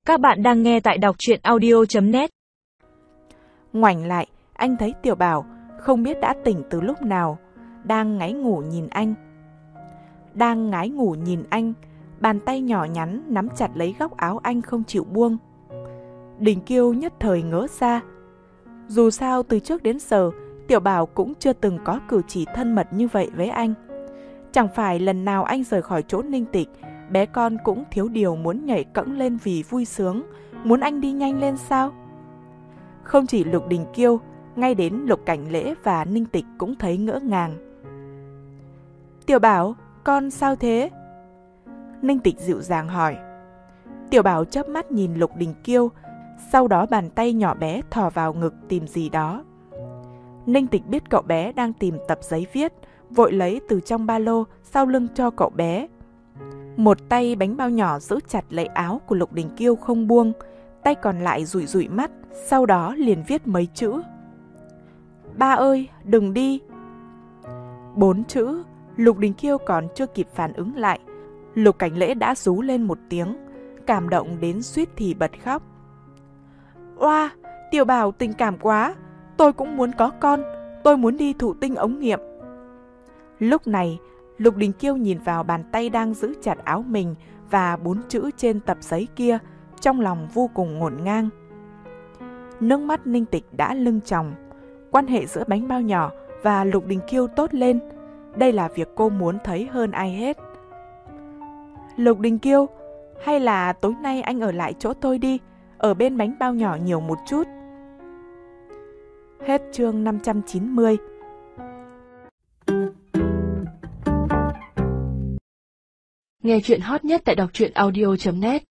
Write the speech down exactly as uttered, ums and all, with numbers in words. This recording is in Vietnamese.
Các bạn đang nghe tại đọc truyện audio chấm net. Ngoảnh lại, anh thấy Tiểu Bảo không biết đã tỉnh từ lúc nào, đang ngáy ngủ nhìn anh. Đang ngái ngủ nhìn anh, bàn tay nhỏ nhắn nắm chặt lấy góc áo anh không chịu buông. Đình Kiêu nhất thời ngớ ra. Dù sao từ trước đến giờ, Tiểu Bảo cũng chưa từng có cử chỉ thân mật như vậy với anh. Chẳng phải lần nào anh rời khỏi chỗ Ninh Tịch, bé con cũng thiếu điều muốn nhảy cẫng lên vì vui sướng, muốn anh đi nhanh lên sao? Không chỉ Lục Đình Kiêu, ngay đến Lục Cảnh Lễ và Ninh Tịch cũng thấy ngỡ ngàng. Tiểu Bảo, con sao thế? Ninh Tịch dịu dàng hỏi. Tiểu Bảo chớp mắt nhìn Lục Đình Kiêu, sau đó bàn tay nhỏ bé thò vào ngực tìm gì đó. Ninh Tịch biết cậu bé đang tìm tập giấy viết, vội lấy từ trong ba lô sau lưng cho cậu bé. Một tay bánh bao nhỏ giữ chặt lấy áo của Lục Đình Kiêu không buông, tay còn lại dụi dụi mắt, sau đó liền viết mấy chữ. Ba ơi, đừng đi. Bốn chữ, Lục Đình Kiêu còn chưa kịp phản ứng lại, Lục Cảnh Lễ đã rú lên một tiếng, cảm động đến suýt thì bật khóc. Oa, Tiểu Bảo tình cảm quá, tôi cũng muốn có con, tôi muốn đi thụ tinh ống nghiệm. Lúc này, Lục Đình Kiêu nhìn vào bàn tay đang giữ chặt áo mình và bốn chữ trên tập giấy kia, trong lòng vô cùng ngổn ngang. Nước mắt Ninh Tịch đã lưng tròng, quan hệ giữa bánh bao nhỏ và Lục Đình Kiêu tốt lên, đây là việc cô muốn thấy hơn ai hết. Lục Đình Kiêu, hay là tối nay anh ở lại chỗ tôi đi, ở bên bánh bao nhỏ nhiều một chút. Hết chương năm trăm chín mươi. Nghe chuyện hot nhất tại đọc truyện audio chấm net.